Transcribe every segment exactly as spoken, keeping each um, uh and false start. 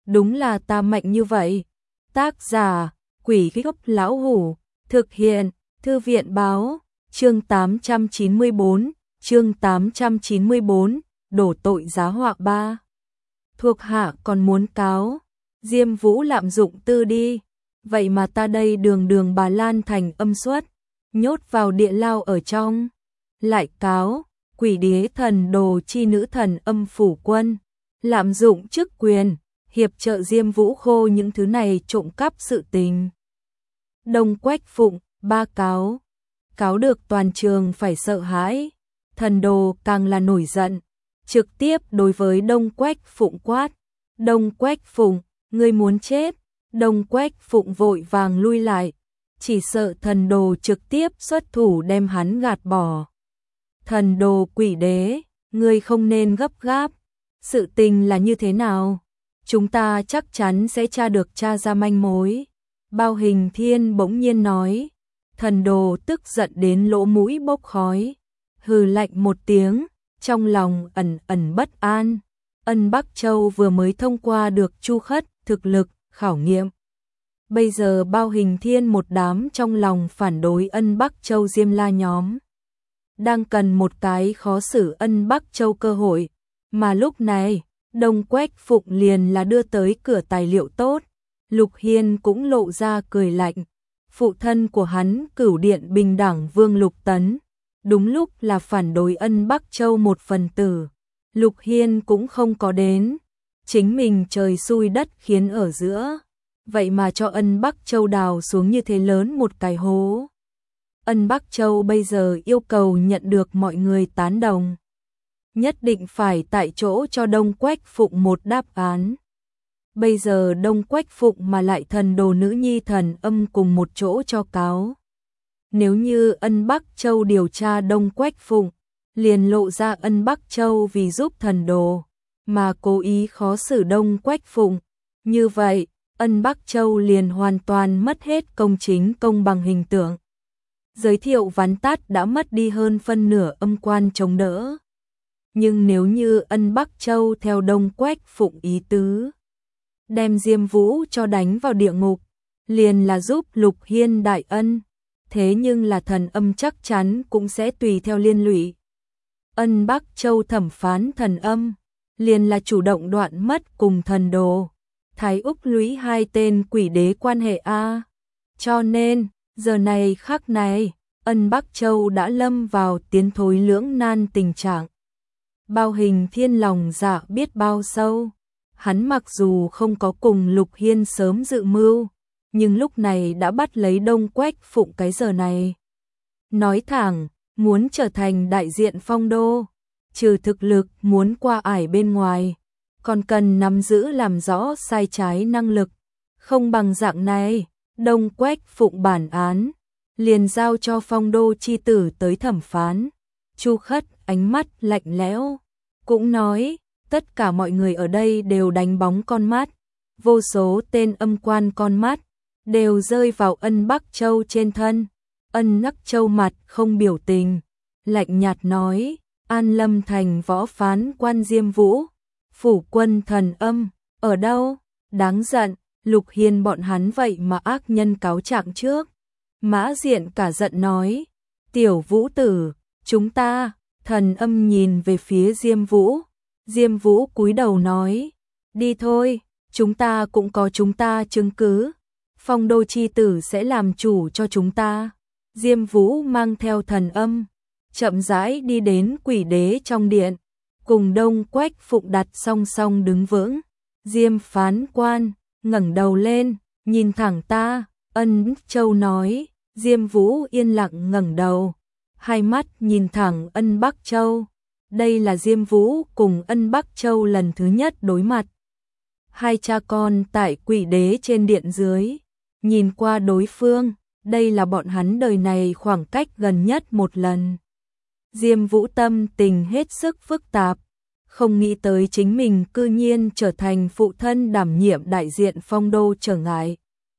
đúng là ta mạnh như vậy. Tác giả, Quỷ Gốc Lão Hủ, thực hiện, Thư viện Báo, chương tám trăm chín mươi bốn, chương tám trăm chín mươi bốn, đổ tội giá họa ba. Thuộc hạ còn muốn cáo, Diêm Vũ lạm dụng tư đi, vậy mà ta đây đường đường bà Lan thành âm xuất, nhốt vào địa lao ở trong. Lại cáo, quỷ đế thần đồ chi nữ thần âm phủ quân, lạm dụng chức quyền, hiệp trợ Diêm Vũ Khô những thứ này trộm cắp sự tình. Đông Quách Phụng, ba cáo. Cáo được toàn trường phải sợ hãi, thần đồ càng là nổi giận, trực tiếp đối với Đông Quách Phụng quát. Đông Quách Phụng, ngươi muốn chết. Đông Quách Phụng vội vàng lui lại, chỉ sợ thần đồ trực tiếp xuất thủ đem hắn gạt bỏ. Thần đồ quỷ đế, ngươi không nên gấp gáp, sự tình là như thế nào? Chúng ta chắc chắn sẽ tra được tra ra manh mối. Bao Hình Thiên bỗng nhiên nói. Thần đồ tức giận đến lỗ mũi bốc khói, hừ lạnh một tiếng, trong lòng ẩn ẩn bất an. Ân Bắc Châu vừa mới thông qua được Chu Khất thực lực khảo nghiệm. Bây giờ Bao Hình Thiên một đám trong lòng phản đối Ân Bắc Châu Diêm La nhóm, đang cần một cái khó xử Ân Bắc Châu cơ hội, mà lúc này, Đông Quách Phụng liền là đưa tới cửa tài liệu tốt. Lục Hiên cũng lộ ra cười lạnh. Phụ thân của hắn Cửu Điện Bình Đẳng Vương Lục Tấn, đúng lúc là phản đối Ân Bắc Châu một phần tử. Lục Hiên cũng không có đến, chính mình trời xui đất khiến ở giữa, vậy mà cho Ân Bắc Châu đào xuống như thế lớn một cái hố. Ân Bắc Châu bây giờ yêu cầu nhận được mọi người tán đồng, nhất định phải tại chỗ cho Đông Quách Phụng một đáp án. Bây giờ Đông Quách Phụng mà lại thần đồ nữ nhi thần âm cùng một chỗ cho cáo. Nếu như Ân Bắc Châu điều tra Đông Quách Phụng, liền lộ ra Ân Bắc Châu vì giúp thần đồ, mà cố ý khó xử Đông Quách Phụng. Như vậy, Ân Bắc Châu liền hoàn toàn mất hết công chính công bằng hình tượng. Giới thiệu vắn tắt đã mất đi hơn phân nửa âm quan chống đỡ. Nhưng nếu như Ân Bắc Châu theo Đông Quách Phụng ý tứ, đem Diêm Vũ cho đánh vào địa ngục, liền là giúp Lục Hiên đại ân, thế nhưng là thần âm chắc chắn cũng sẽ tùy theo liên lụy. Ân Bắc Châu thẩm phán thần âm, liền là chủ động đoạn mất cùng thần đồ, Thái Úc lũy hai tên quỷ đế quan hệ A. Cho nên, giờ này khắc này, Ân Bắc Châu đã lâm vào tiến thối lưỡng nan tình trạng. Bao Hình Thiên lòng dạ biết bao sâu. Hắn mặc dù không có cùng Lục Hiên sớm dự mưu, nhưng lúc này đã bắt lấy Đông Quách Phụng cái giờ này. Nói thẳng, muốn trở thành đại diện phong đô, trừ thực lực muốn qua ải bên ngoài, còn cần nắm giữ làm rõ sai trái năng lực. Không bằng dạng này, Đông Quách Phụng bản án, liền giao cho phong đô chi tử tới thẩm phán. Chu Khất ánh mắt lạnh lẽo, cũng nói, tất cả mọi người ở đây đều đánh bóng con mắt, vô số tên âm quan con mắt, đều rơi vào Ân Bắc Châu trên thân. Ân Bắc Châu mặt không biểu tình, lạnh nhạt nói, An Lâm thành võ phán quan Diêm Vũ, phủ quân thần âm, ở đâu? Đáng giận, Lục Hiên bọn hắn vậy mà ác nhân cáo trạng trước. Mã Diện cả giận nói, tiểu Vũ tử, chúng ta, thần âm nhìn về phía Diêm Vũ. Diêm Vũ cúi đầu nói, đi thôi, chúng ta cũng có chúng ta chứng cứ, phong đô chi tử sẽ làm chủ cho chúng ta. Diêm Vũ mang theo thần âm, chậm rãi đi đến quỷ đế trong điện, cùng Đông Quách Phụng đặt song song đứng vững. Diêm phán quan, ngẩng đầu lên, nhìn thẳng ta, Ân Châu nói. Diêm Vũ yên lặng ngẩng đầu, hai mắt nhìn thẳng Ân Bắc Châu. Đây là Diêm Vũ cùng Ân Bắc Châu lần thứ nhất đối mặt. Hai cha con tại quỷ đế trên điện dưới, nhìn qua đối phương, đây là bọn hắn đời này khoảng cách gần nhất một lần. Diêm Vũ tâm tình hết sức phức tạp, không nghĩ tới chính mình cư nhiên trở thành phụ thân đảm nhiệm đại diện phong đô trở ngại.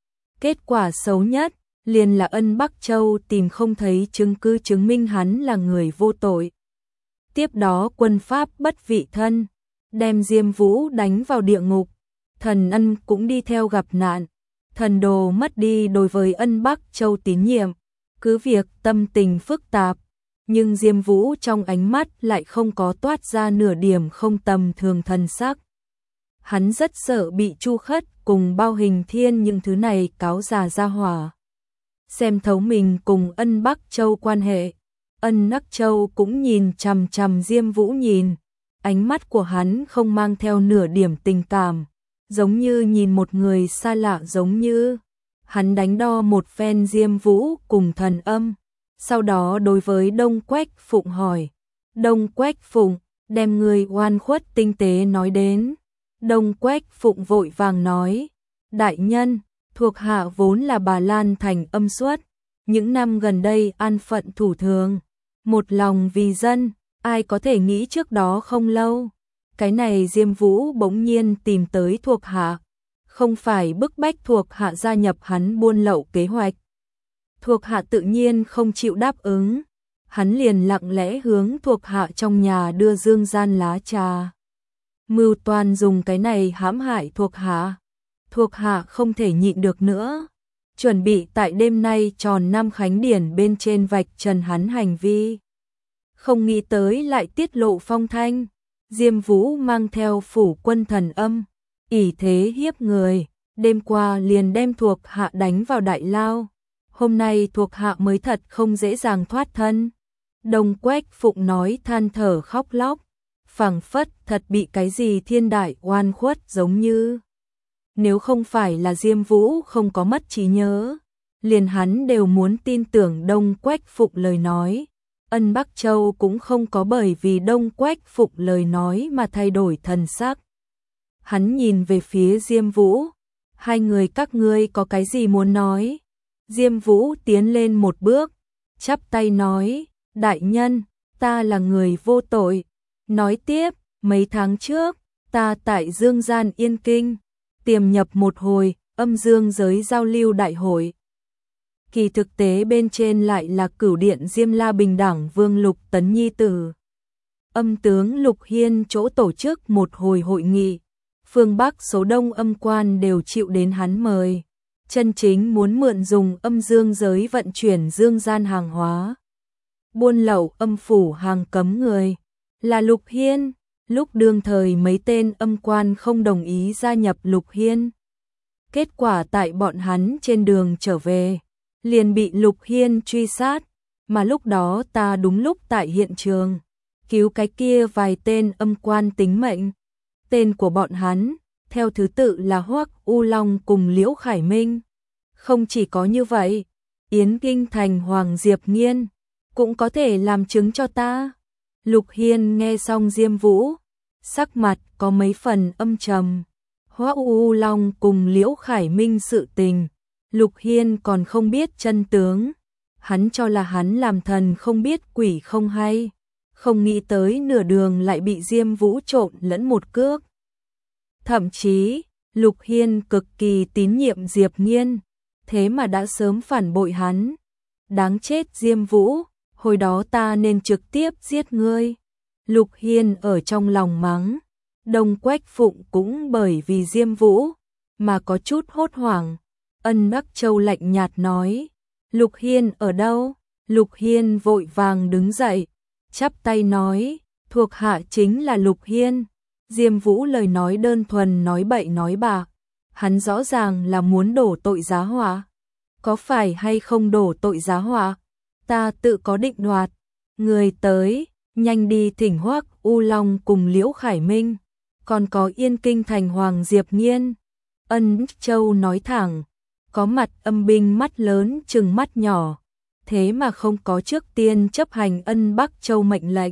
Kết quả xấu nhất, liền là Ân Bắc Châu tìm không thấy chứng cứ chứng minh hắn là người vô tội. Tiếp đó quân pháp bất vị thân, đem Diêm Vũ đánh vào địa ngục. Thần Ân cũng đi theo gặp nạn. Thần Đồ mất đi đối với Ân Bắc Châu tín nhiệm, cứ việc tâm tình phức tạp, nhưng Diêm Vũ trong ánh mắt lại không có toát ra nửa điểm không tầm thường thần sắc. Hắn rất sợ bị Chu Khất cùng Bao Hình Thiên những thứ này cáo già ra hỏa xem thấu mình cùng Ân Bắc Châu quan hệ. Ân Bắc Châu cũng nhìn chằm chằm Diêm Vũ nhìn, ánh mắt của hắn không mang theo nửa điểm tình cảm, giống như nhìn một người xa lạ, giống như hắn đánh đo một phen Diêm Vũ cùng Thần Âm, sau đó đối với Đông Quách Phụng hỏi. Đông Quách Phụng, đem người oan khuất tinh tế nói đến. Đông Quách Phụng vội vàng nói, đại nhân, thuộc hạ vốn là Bà Lan Thành Âm Xuất, những năm gần đây an phận thủ thường, một lòng vì dân, ai có thể nghĩ trước đó không lâu, cái này Diêm Vũ bỗng nhiên tìm tới thuộc hạ, không phải bức bách thuộc hạ gia nhập hắn buôn lậu kế hoạch. Thuộc hạ tự nhiên không chịu đáp ứng, hắn liền lặng lẽ hướng thuộc hạ trong nhà đưa dương gian lá trà. Mưu toan dùng cái này hãm hại thuộc hạ. Thuộc hạ không thể nhịn được nữa, chuẩn bị tại đêm nay tròn năm khánh điển bên trên vạch trần hắn hành vi. Không nghĩ tới lại tiết lộ phong thanh, Diêm Vũ mang theo phủ quân Thần Âm, ỷ thế hiếp người, đêm qua liền đem thuộc hạ đánh vào đại lao. Hôm nay thuộc hạ mới thật không dễ dàng thoát thân. Đông Quách Phụng nói than thở khóc lóc, phảng phất thật bị cái gì thiên đại oan khuất giống như. Nếu không phải là Diêm Vũ không có mất trí nhớ, liền hắn đều muốn tin tưởng Đông Quách Phụng lời nói. Ân Bắc Châu cũng không có bởi vì Đông Quách Phụng lời nói mà thay đổi thần sắc. Hắn nhìn về phía Diêm Vũ, hai người các ngươi có cái gì muốn nói? Diêm Vũ tiến lên một bước, chắp tay nói, đại nhân, ta là người vô tội. Nói tiếp, mấy tháng trước, ta tại Dương Gian Yên Kinh, tiềm nhập một hồi, âm dương giới giao lưu đại hội. Kỳ thực tế bên trên lại là cửu điện Diêm La bình đẳng Vương Lục Tấn nhi tử. Âm tướng Lục Hiên chỗ tổ chức một hồi hội nghị, phương Bắc số đông âm quan đều chịu đến hắn mời, chân chính muốn mượn dùng âm dương giới vận chuyển dương gian hàng hóa. Buôn lậu âm phủ hàng cấm người, là Lục Hiên. Lúc đương thời mấy tên âm quan không đồng ý gia nhập Lục Hiên. Kết quả tại bọn hắn trên đường trở về, liền bị Lục Hiên truy sát, mà lúc đó ta đúng lúc tại hiện trường, cứu cái kia vài tên âm quan tính mệnh. Tên của bọn hắn, theo thứ tự là Hoắc U Long cùng Liễu Khải Minh. Không chỉ có như vậy, Yến Kinh Thành Hoàng Diệp Nghiên cũng có thể làm chứng cho ta. Lục Hiên nghe xong Diêm Vũ, sắc mặt có mấy phần âm trầm. Hoắc U Long cùng Liễu Khải Minh sự tình, Lục Hiên còn không biết chân tướng. Hắn cho là hắn làm thần không biết quỷ không hay, không nghĩ tới nửa đường lại bị Diêm Vũ trộn lẫn một cước. Thậm chí, Lục Hiên cực kỳ tín nhiệm Diệp Nghiên, thế mà đã sớm phản bội hắn. Đáng chết Diêm Vũ, hồi đó ta nên trực tiếp giết ngươi. Lục Hiên ở trong lòng mắng. Đông Quách Phụng cũng bởi vì Diêm Vũ mà có chút hốt hoảng. Ân Bắc Châu lạnh nhạt nói, Lục Hiên ở đâu? Lục Hiên vội vàng đứng dậy, chắp tay nói, thuộc hạ chính là Lục Hiên. Diêm Vũ lời nói đơn thuần nói bậy nói bạ, hắn rõ ràng là muốn đổ tội giá họa. Có phải hay không đổ tội giá họa? Ta tự có định đoạt. Người tới, nhanh đi thỉnh Hoắc U Long cùng Liễu Khải Minh, còn có Yên Kinh Thành Hoàng Diệp Nghiên. Ân Châu nói thẳng, có mặt âm binh mắt lớn chừng mắt nhỏ, thế mà không có trước tiên chấp hành Ân Bắc Châu mệnh lệnh.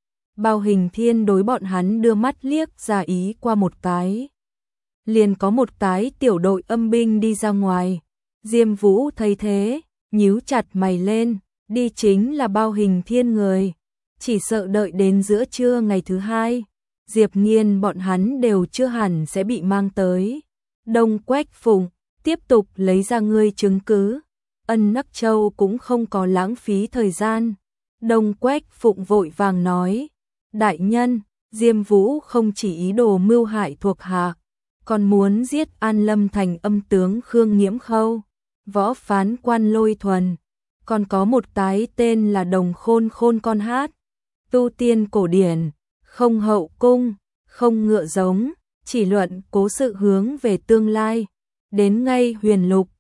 Bao Hình Thiên đối bọn hắn đưa mắt liếc ra ý qua một cái. Liền có một cái tiểu đội âm binh đi ra ngoài. Diêm Vũ thấy thế, nhíu chặt mày lên, đi chính là Bao Hình Thiên người. Chỉ sợ đợi đến giữa trưa ngày thứ hai, Diệp Nghiên bọn hắn đều chưa hẳn sẽ bị mang tới. Đông Quách Phụng, tiếp tục lấy ra ngươi chứng cứ. Ân Bắc Châu cũng không có lãng phí thời gian. Đông Quách Phụng vội vàng nói, đại nhân, Diêm Vũ không chỉ ý đồ mưu hại thuộc hạ, còn muốn giết An Lâm Thành âm tướng Khương Nghiễm Khâu, võ phán quan Lôi Thuần, còn có một tái tên là Đồng Khôn Khôn con hát, tu tiên cổ điển, không hậu cung, không ngựa giống, chỉ luận cố sự hướng về tương lai, đến ngay huyền lục,